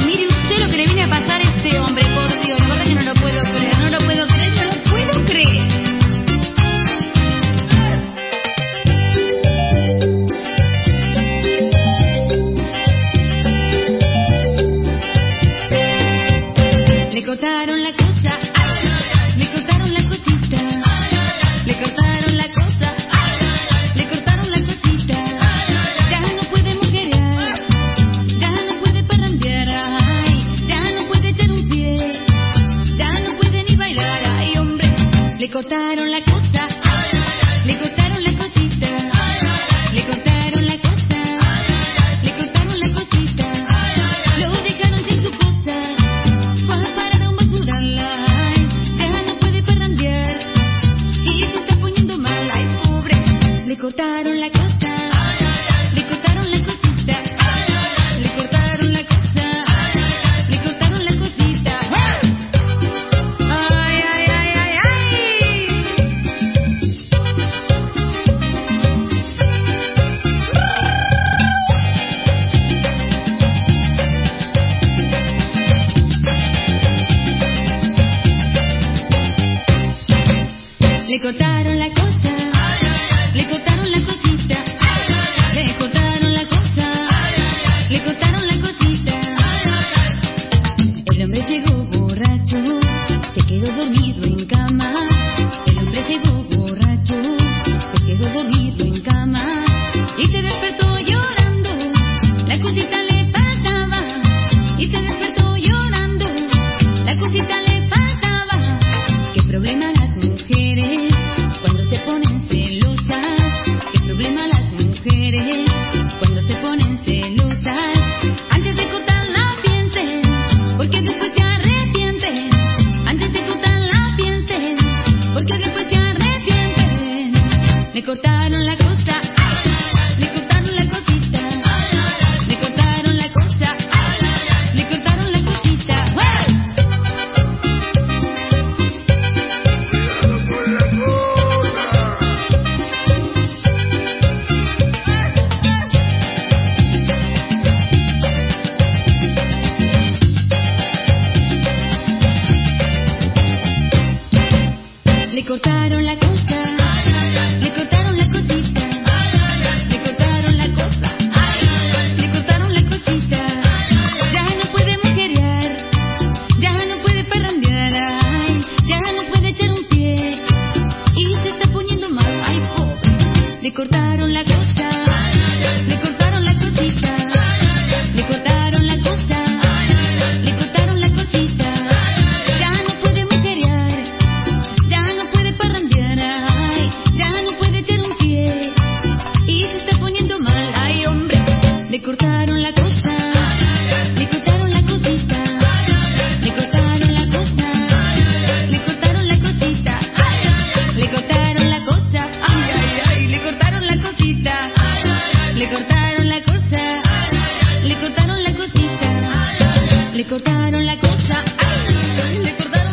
Mire usted lo que le viene a pasar a este hombre, por Dios. La verdad que no lo puedo creer, no lo puedo creer, no lo puedo creer. Le cortaron la cosa, le cortaron la cosita, le cortaron la cosa, le cortaron la cosita. Ya no puede mujerear, ya no puede parrandear, ay, ya no puede echar un pie, ya no puede ni bailar, ay hombre. Le cortaron la cosa, le cortaron la cosita, le cortaron la cosa, le cortaron la cosita. Lo dejaron sin su cosa. Le cortaron la cosa, le cortaron la cosita, le cortaron la cosa, le cortaron la cosita. ¡Ay, ay, ay, ay, ay! Le cortaron la cosa, le cortaron la cosita, le cortaron la cosa, le cortaron la cosita. El hombre llegó borracho, se quedó dormido en cama. El hombre llegó borracho, se quedó dormido en cama y se despertó llorando. La cosita le faltaba y se despertó llorando. La cosita le faltaba. ¿Qué problema las mujeres cuando se ponen celosas? ¿Qué problema las mujeres cuando se ponen celosas? Antes de cortarla piensen, porque después se arrepienten. Antes de cortarla piensen, porque después se arrepienten. Le cortaron la cosa, le cortaron la cosita, le cortaron la cosa, le cortaron la cosita. Le cortaron la cosa, le cortaron la cosita, le cortaron la cosa, le cortaron la cosita. Ya no puede mujerear, ya no puede parrandear, ay, ya no puede echar un pie y se está poniendo mal, ay pobre. Le cortaron la cosa, le cortaron la cosita, le cortaron la cosa, le cortaron la cosita. Ya no puede mujerear, ya no puede parrandear, ay, ya no puede echar un pie y se está poniendo mal, ay hombre. Le cortaron la cosa, le cortaron la cosita, le cortaron la cosa, le cortaron la cosita, le cortaron la cosa, ay, ay, ay, le cortaron la cosita, le cortaron la cosa, le cortaron la cosita, le cortaron la cosa, le cortaron